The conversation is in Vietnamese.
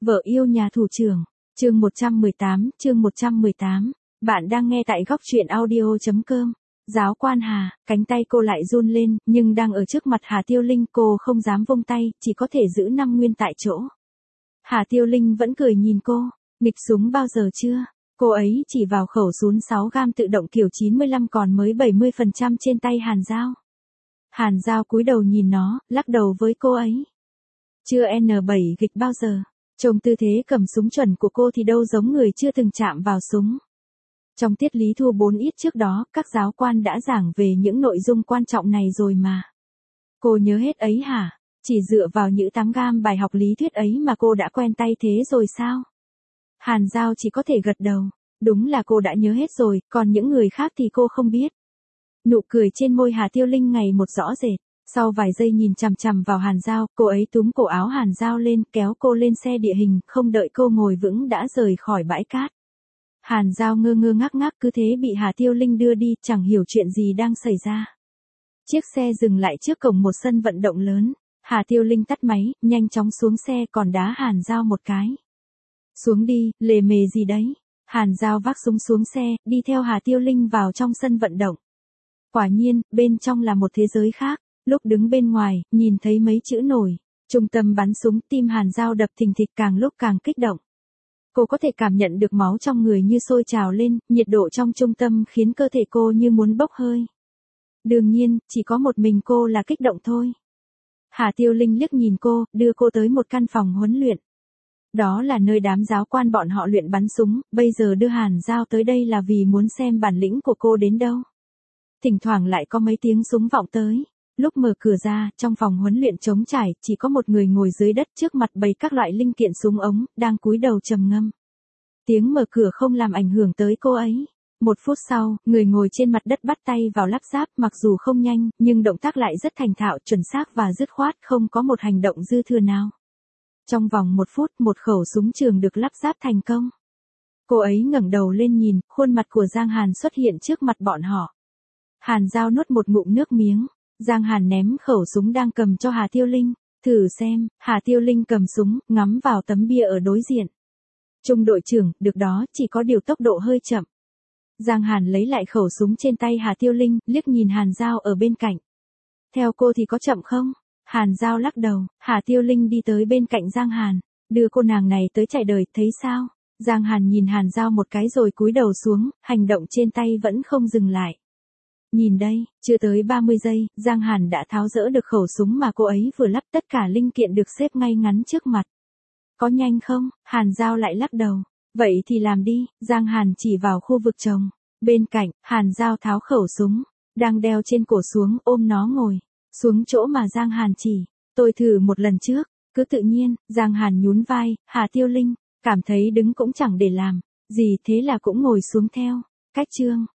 Vợ yêu nhà thủ trưởng, chương 118. Bạn đang nghe tại góc truyện audio.com. Giáo quan Hà, cánh tay cô lại run lên, nhưng đang ở trước mặt Hà Tiêu Linh cô không dám vung tay, chỉ có thể giữ 5 nguyên tại chỗ. Hà Tiêu Linh vẫn cười nhìn cô, nghịch súng bao giờ chưa? Cô ấy chỉ vào khẩu súng 6 gam tự động kiểu 95 còn mới 70% trên tay Hàn Giao. Hàn Giao cúi đầu nhìn nó, lắc đầu với cô ấy. Chưa N7 gịch bao giờ. Trông tư thế cầm súng chuẩn của cô thì đâu giống người chưa từng chạm vào súng. Trong tiết lý thu 4 ít trước đó, các giáo quan đã giảng về những nội dung quan trọng này rồi mà. Cô nhớ hết ấy hả? Chỉ dựa vào những 8 gam bài học lý thuyết ấy mà cô đã quen tay thế rồi sao? Hàn Giao chỉ có thể gật đầu. Đúng là cô đã nhớ hết rồi, còn những người khác thì cô không biết. Nụ cười trên môi Hà Tiêu Linh ngày một rõ rệt. Sau vài giây nhìn chằm chằm vào Hàn Giao, cô ấy túm cổ áo Hàn Giao lên, kéo cô lên xe địa hình, không đợi cô ngồi vững đã rời khỏi bãi cát. Hàn Giao ngơ ngơ ngác ngác cứ thế bị Hà Tiêu Linh đưa đi, chẳng hiểu chuyện gì đang xảy ra. Chiếc xe dừng lại trước cổng một sân vận động lớn. Hà Tiêu Linh tắt máy, nhanh chóng xuống xe còn đá Hàn Giao một cái. Xuống đi, lề mề gì đấy. Hàn Giao vác súng xuống xe, đi theo Hà Tiêu Linh vào trong sân vận động. Quả nhiên, bên trong là một thế giới khác. Lúc đứng bên ngoài, nhìn thấy mấy chữ nổi. Trung tâm bắn súng, tim Hàn Giao đập thình thịch càng lúc càng kích động. Cô có thể cảm nhận được máu trong người như sôi trào lên, nhiệt độ trong trung tâm khiến cơ thể cô như muốn bốc hơi. Đương nhiên, chỉ có một mình cô là kích động thôi. Hà Tiêu Linh liếc nhìn cô, đưa cô tới một căn phòng huấn luyện. Đó là nơi đám giáo quan bọn họ luyện bắn súng, bây giờ đưa Hàn Giao tới đây là vì muốn xem bản lĩnh của cô đến đâu. Thỉnh thoảng lại có mấy tiếng súng vọng tới. Lúc mở cửa ra, trong phòng huấn luyện trống trải, chỉ có một người ngồi dưới đất trước mặt bày các loại linh kiện súng ống, đang cúi đầu trầm ngâm. Tiếng mở cửa không làm ảnh hưởng tới cô ấy. 1 phút sau, người ngồi trên mặt đất bắt tay vào lắp ráp, mặc dù không nhanh, nhưng động tác lại rất thành thạo, chuẩn xác và dứt khoát, không có một hành động dư thừa nào. Trong vòng 1 phút, một khẩu súng trường được lắp ráp thành công. Cô ấy ngẩng đầu lên nhìn, khuôn mặt của Giang Hàn xuất hiện trước mặt bọn họ. Hàn Giao nuốt một ngụm nước miếng. Giang Hàn ném khẩu súng đang cầm cho Hà Tiêu Linh. Thử xem. Hà Tiêu Linh cầm súng, ngắm vào tấm bia ở đối diện. Trung đội trưởng, được đó, chỉ có điều tốc độ hơi chậm. Giang Hàn lấy lại khẩu súng trên tay Hà Tiêu Linh, liếc nhìn Hàn Giao ở bên cạnh. Theo cô thì có chậm không? Hàn Giao lắc đầu. Hà Tiêu Linh đi tới bên cạnh Giang Hàn. Đưa cô nàng này tới trải đời, thấy sao? Giang Hàn nhìn Hàn Giao một cái rồi cúi đầu xuống, hành động trên tay vẫn không dừng lại. Nhìn đây, chưa tới 30 giây, Giang Hàn đã tháo dỡ được khẩu súng mà cô ấy vừa lắp, tất cả linh kiện được xếp ngay ngắn trước mặt. Có nhanh không? Hàn Giao lại lắc đầu. Vậy thì làm đi, Giang Hàn chỉ vào khu vực trồng. Bên cạnh, Hàn Giao tháo khẩu súng, đang đeo trên cổ xuống, ôm nó ngồi. Xuống chỗ mà Giang Hàn chỉ. Tôi thử một lần trước, cứ tự nhiên. Giang Hàn nhún vai. Hà Tiêu Linh, cảm thấy đứng cũng chẳng để làm gì, thế là cũng ngồi xuống theo. Cách chương.